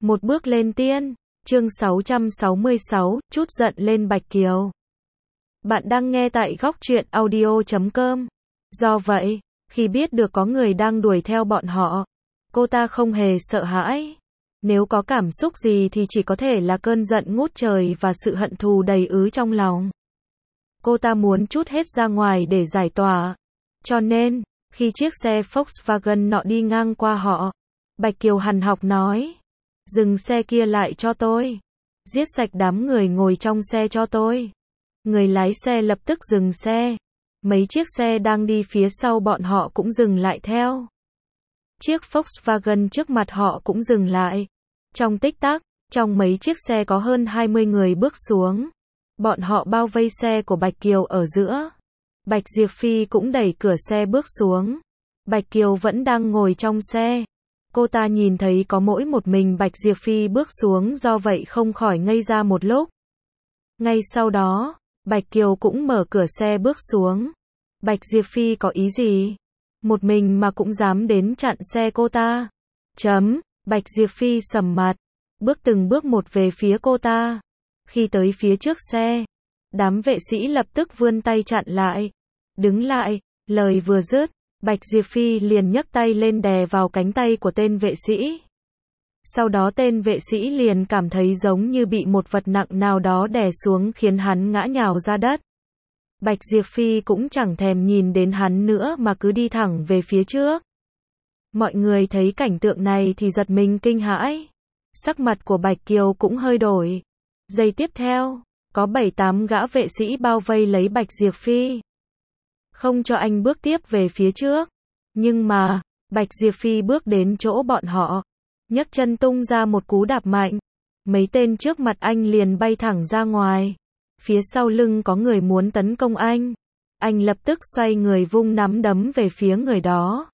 Một bước lên tiên. Chương 666, chút giận lên Bạch Kiều. Bạn đang nghe tại góc truyện audio.com. Do vậy, khi biết được có người đang đuổi theo bọn họ, cô ta không hề sợ hãi. Nếu có cảm xúc gì thì chỉ có thể là cơn giận ngút trời và sự hận thù đầy ứ trong lòng. Cô ta muốn trút hết ra ngoài để giải tỏa. Cho nên, khi chiếc xe Volkswagen nọ đi ngang qua họ, Bạch Kiều hằn học nói: "Dừng xe kia lại cho tôi. Giết sạch đám người ngồi trong xe cho tôi." Người lái xe lập tức dừng xe. Mấy chiếc xe đang đi phía sau bọn họ cũng dừng lại theo. Chiếc Volkswagen trước mặt họ cũng dừng lại. Trong tích tắc, trong mấy chiếc xe có hơn 20 người bước xuống. Bọn họ bao vây xe của Bạch Kiều ở giữa. Bạch Diệp Phi cũng đẩy cửa xe bước xuống. Bạch Kiều vẫn đang ngồi trong xe. Cô ta nhìn thấy có mỗi một mình Bạch Diệp Phi bước xuống, do vậy không khỏi ngây ra một lúc. Ngay sau đó, Bạch Kiều cũng mở cửa xe bước xuống. Bạch Diệp Phi có ý gì? Một mình mà cũng dám đến chặn xe cô ta. Bạch Diệp Phi sầm mặt, bước từng bước một về phía cô ta. Khi tới phía trước xe, đám vệ sĩ lập tức vươn tay chặn lại. Đứng lại, lời vừa dứt, Bạch Diệp Phi liền nhấc tay lên đè vào cánh tay của tên vệ sĩ. Sau đó tên vệ sĩ liền cảm thấy giống như bị một vật nặng nào đó đè xuống khiến hắn ngã nhào ra đất. Bạch Diệp Phi cũng chẳng thèm nhìn đến hắn nữa mà cứ đi thẳng về phía trước. Mọi người thấy cảnh tượng này thì giật mình kinh hãi. Sắc mặt của Bạch Kiều cũng hơi đổi. Giây tiếp theo, có 7-8 gã vệ sĩ bao vây lấy Bạch Diệp Phi, không cho anh bước tiếp về phía trước. Nhưng mà, Bạch Diệp Phi bước đến chỗ bọn họ, nhấc chân tung ra một cú đạp mạnh. Mấy tên trước mặt anh liền bay thẳng ra ngoài. Phía sau lưng có người muốn tấn công anh. Anh lập tức xoay người vung nắm đấm về phía người đó.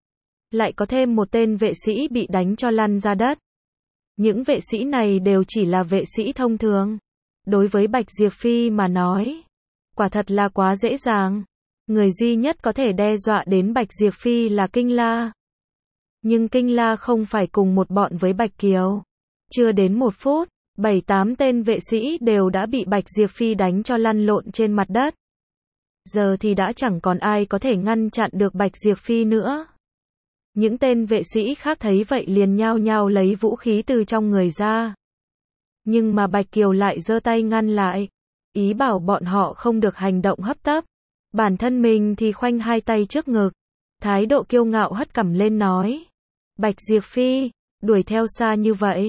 Lại có thêm một tên vệ sĩ bị đánh cho lăn ra đất. Những vệ sĩ này đều chỉ là vệ sĩ thông thường. Đối với Bạch Diệp Phi mà nói, quả thật là quá dễ dàng. Người duy nhất có thể đe dọa đến Bạch Diệp Phi là Kinh La. Nhưng Kinh La không phải cùng một bọn với Bạch Kiều. Chưa đến 1 phút, 7-8 tên vệ sĩ đều đã bị Bạch Diệp Phi đánh cho lăn lộn trên mặt đất. Giờ thì đã chẳng còn ai có thể ngăn chặn được Bạch Diệp Phi nữa. Những tên vệ sĩ khác thấy vậy liền nhao nhao lấy vũ khí từ trong người ra. Nhưng mà Bạch Kiều lại giơ tay ngăn lại, ý bảo bọn họ không được hành động hấp tấp. Bản thân mình thì khoanh hai tay trước ngực, thái độ kiêu ngạo hất cằm lên nói: "Bạch Diệp Phi, đuổi theo xa như vậy.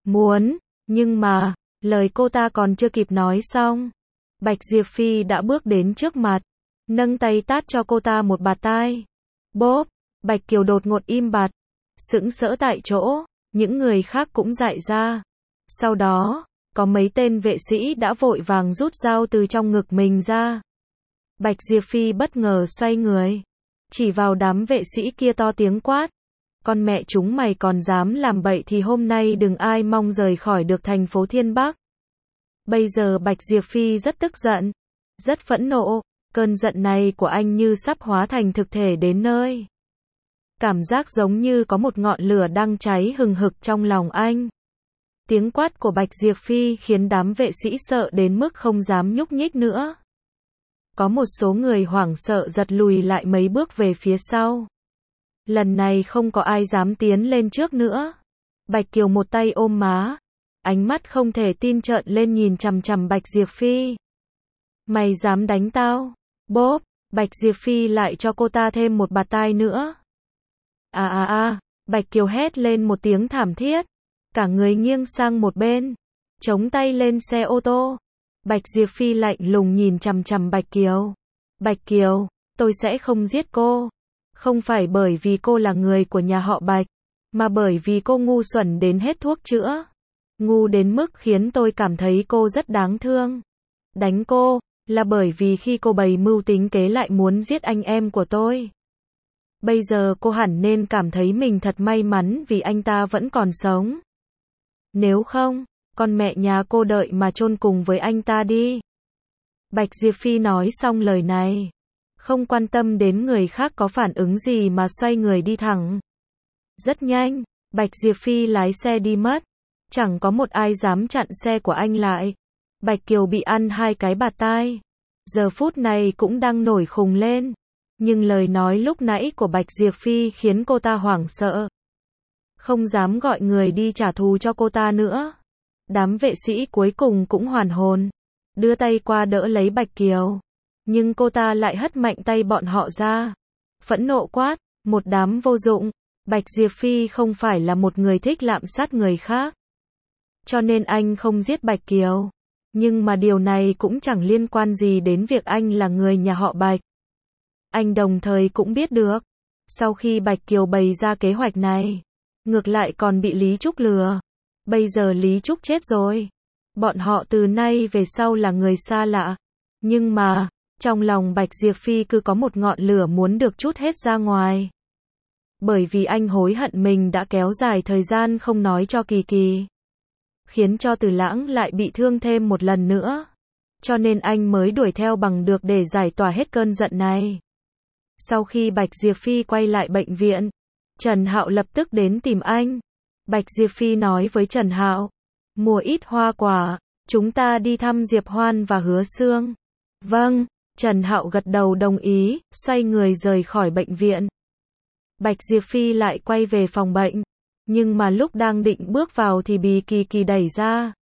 Nhưng mà, lời cô ta còn chưa kịp nói xong, Bạch Diệp Phi đã bước đến trước mặt, nâng tay tát cho cô ta một bạt tai. Bốp, Bạch Kiều đột ngột im bặt, sững sỡ tại chỗ, những người khác cũng dại ra. Sau đó, có mấy tên vệ sĩ đã vội vàng rút dao từ trong ngực mình ra. Bạch Diệp Phi bất ngờ xoay người, chỉ vào đám vệ sĩ kia to tiếng quát: "Con mẹ chúng mày còn dám làm bậy thì hôm nay đừng ai mong rời khỏi được thành phố Thiên Bắc." Bây giờ Bạch Diệp Phi rất tức giận, rất phẫn nộ, cơn giận này của anh như sắp hóa thành thực thể đến nơi. Cảm giác giống như có một ngọn lửa đang cháy hừng hực trong lòng anh. Tiếng quát của Bạch Diệp Phi khiến đám vệ sĩ sợ đến mức không dám nhúc nhích nữa. Có một số người hoảng sợ giật lùi lại mấy bước về phía sau. Lần này không có ai dám tiến lên trước nữa. Bạch Kiều một tay ôm má, ánh mắt không thể tin trợn lên nhìn chằm chằm Bạch Diệp Phi. "Mày dám đánh tao?" Bốp, Bạch Diệp Phi lại cho cô ta thêm một bạt tai nữa. Bạch Kiều hét lên một tiếng thảm thiết, cả người nghiêng sang một bên, chống tay lên xe ô tô. Bạch Diệp Phi lạnh lùng nhìn chằm chằm Bạch Kiều. "Bạch Kiều, tôi sẽ không giết cô. Không phải bởi vì cô là người của nhà họ Bạch, mà bởi vì cô ngu xuẩn đến hết thuốc chữa. Ngu đến mức khiến tôi cảm thấy cô rất đáng thương. Đánh cô, là bởi vì khi cô bày mưu tính kế lại muốn giết anh em của tôi. Bây giờ cô hẳn nên cảm thấy mình thật may mắn vì anh ta vẫn còn sống. Nếu không, con mẹ nhà cô đợi mà chôn cùng với anh ta đi." Bạch Diệp Phi nói xong lời này, không quan tâm đến người khác có phản ứng gì mà xoay người đi thẳng. Rất nhanh, Bạch Diệp Phi lái xe đi mất. Chẳng có một ai dám chặn xe của anh lại. Bạch Kiều bị ăn 2 cái bạt tai. Giờ phút này cũng đang nổi khùng lên. Nhưng lời nói lúc nãy của Bạch Diệp Phi khiến cô ta hoảng sợ. Không dám gọi người đi trả thù cho cô ta nữa. Đám vệ sĩ cuối cùng cũng hoàn hồn. Đưa tay qua đỡ lấy Bạch Kiều. Nhưng cô ta lại hất mạnh tay bọn họ ra. Phẫn nộ quát, một đám vô dụng. Bạch Diệp Phi không phải là một người thích lạm sát người khác. Cho nên anh không giết Bạch Kiều. Nhưng mà điều này cũng chẳng liên quan gì đến việc anh là người nhà họ Bạch. Anh đồng thời cũng biết được. Sau khi Bạch Kiều bày ra kế hoạch này, ngược lại còn bị Lý Trúc lừa. Bây giờ Lý Trúc chết rồi. Bọn họ từ nay về sau là người xa lạ. Nhưng mà, trong lòng Bạch Diệp Phi cứ có một ngọn lửa muốn được trút hết ra ngoài. Bởi vì anh hối hận mình đã kéo dài thời gian không nói cho Kỳ Kỳ. Khiến cho Từ Lãng lại bị thương thêm một lần nữa. Cho nên anh mới đuổi theo bằng được để giải tỏa hết cơn giận này. Sau khi Bạch Diệp Phi quay lại bệnh viện, Trần Hạo lập tức đến tìm anh. Bạch Diệp Phi nói với Trần Hạo, mua ít hoa quả, chúng ta đi thăm Diệp Hoan và Hứa Xương. Vâng, Trần Hạo gật đầu đồng ý, xoay người rời khỏi bệnh viện. Bạch Diệp Phi lại quay về phòng bệnh, nhưng mà lúc đang định bước vào thì bị Kỳ Kỳ đẩy ra.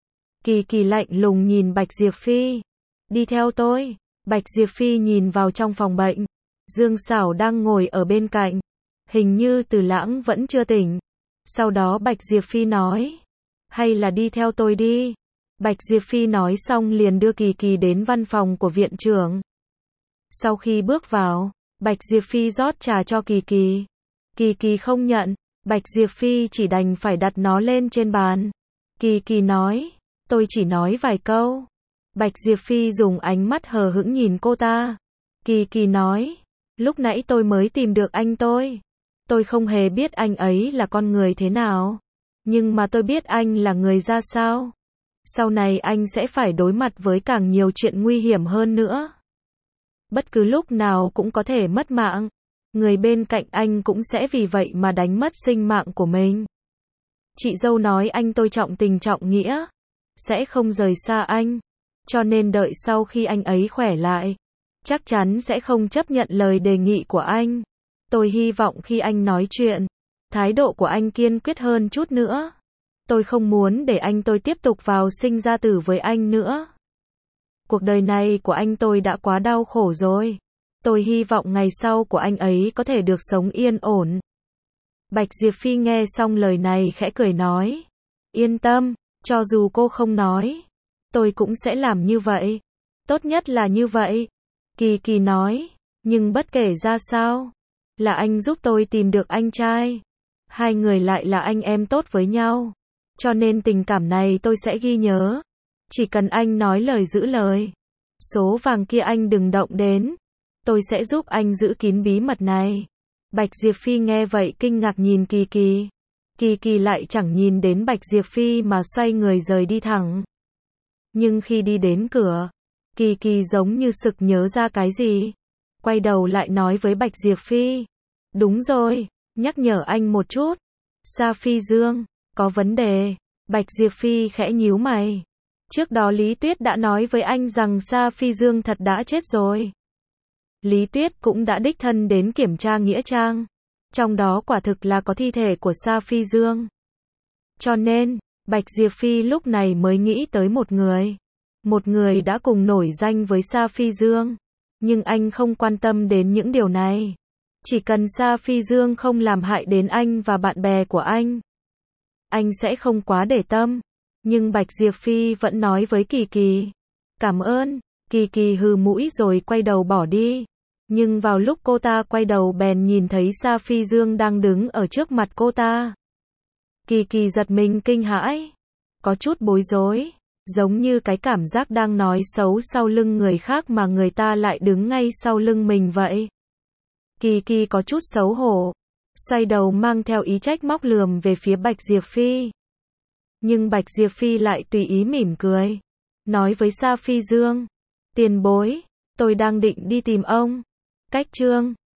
Kỳ Kỳ lạnh lùng nhìn Bạch Diệp Phi. Đi theo tôi. Bạch Diệp Phi nhìn vào trong phòng bệnh. Dương Sảo đang ngồi ở bên cạnh. Hình như Từ Lãng vẫn chưa tỉnh. Sau đó Bạch Diệp Phi nói, hay là đi theo tôi đi. Bạch Diệp Phi nói xong liền đưa Kỳ Kỳ đến văn phòng của viện trưởng. Sau khi bước vào, Bạch Diệp Phi rót trà cho Kỳ Kỳ. Kỳ Kỳ không nhận, Bạch Diệp Phi chỉ đành phải đặt nó lên trên bàn. Kỳ Kỳ nói, tôi chỉ nói vài câu. Bạch Diệp Phi dùng ánh mắt hờ hững nhìn cô ta. Kỳ Kỳ nói, lúc nãy tôi mới tìm được anh tôi. Tôi không hề biết anh ấy là con người thế nào. Nhưng mà tôi biết anh là người ra sao. Sau này anh sẽ phải đối mặt với càng nhiều chuyện nguy hiểm hơn nữa. Bất cứ lúc nào cũng có thể mất mạng. Người bên cạnh anh cũng sẽ vì vậy mà đánh mất sinh mạng của mình. Chị dâu nói anh tôi trọng tình trọng nghĩa. Sẽ không rời xa anh. Cho nên đợi sau khi anh ấy khỏe lại, chắc chắn sẽ không chấp nhận lời đề nghị của anh. Tôi hy vọng khi anh nói chuyện, thái độ của anh kiên quyết hơn chút nữa. Tôi không muốn để anh tôi tiếp tục vào sinh ra tử với anh nữa. Cuộc đời này của anh tôi đã quá đau khổ rồi. Tôi hy vọng ngày sau của anh ấy có thể được sống yên ổn. Bạch Diệp Phi nghe xong lời này khẽ cười nói. Yên tâm, cho dù cô không nói, tôi cũng sẽ làm như vậy. Tốt nhất là như vậy. Kỳ Kỳ nói, nhưng bất kể ra sao, là anh giúp tôi tìm được anh trai. Hai người lại là anh em tốt với nhau. Cho nên tình cảm này tôi sẽ ghi nhớ. Chỉ cần anh nói lời giữ lời. Số vàng kia anh đừng động đến. Tôi sẽ giúp anh giữ kín bí mật này. Bạch Diệp Phi nghe vậy kinh ngạc nhìn Kỳ Kỳ. Kỳ Kỳ lại chẳng nhìn đến Bạch Diệp Phi mà xoay người rời đi thẳng. Nhưng khi đi đến cửa, Kỳ Kỳ giống như sực nhớ ra cái gì. Quay đầu lại nói với Bạch Diệp Phi. Đúng rồi, nhắc nhở anh một chút. Sa Phi Dương, có vấn đề. Bạch Diệp Phi khẽ nhíu mày. Trước đó Lý Tuyết đã nói với anh rằng Sa Phi Dương thật đã chết rồi. Lý Tuyết cũng đã đích thân đến kiểm tra nghĩa trang. Trong đó quả thực là có thi thể của Sa Phi Dương. Cho nên, Bạch Diệp Phi lúc này mới nghĩ tới một người. Một người đã cùng nổi danh với Sa Phi Dương. Nhưng anh không quan tâm đến những điều này. Chỉ cần Sa Phi Dương không làm hại đến anh và bạn bè của anh sẽ không quá để tâm. Nhưng Bạch Diệp Phi vẫn nói với Kỳ Kỳ. Cảm ơn. Kỳ Kỳ hừ mũi rồi quay đầu bỏ đi. Nhưng vào lúc cô ta quay đầu bèn nhìn thấy Sa Phi Dương đang đứng ở trước mặt cô ta. Kỳ Kỳ giật mình kinh hãi. Có chút bối rối. Giống như cái cảm giác đang nói xấu sau lưng người khác mà người ta lại đứng ngay sau lưng mình vậy. Kỳ Kỳ có chút xấu hổ. Xoay đầu mang theo ý trách móc lườm về phía Bạch Diệp Phi. Nhưng Bạch Diệp Phi lại tùy ý mỉm cười. Nói với Sa Phi Dương. Tiền bối, tôi đang định đi tìm ông. Cách chương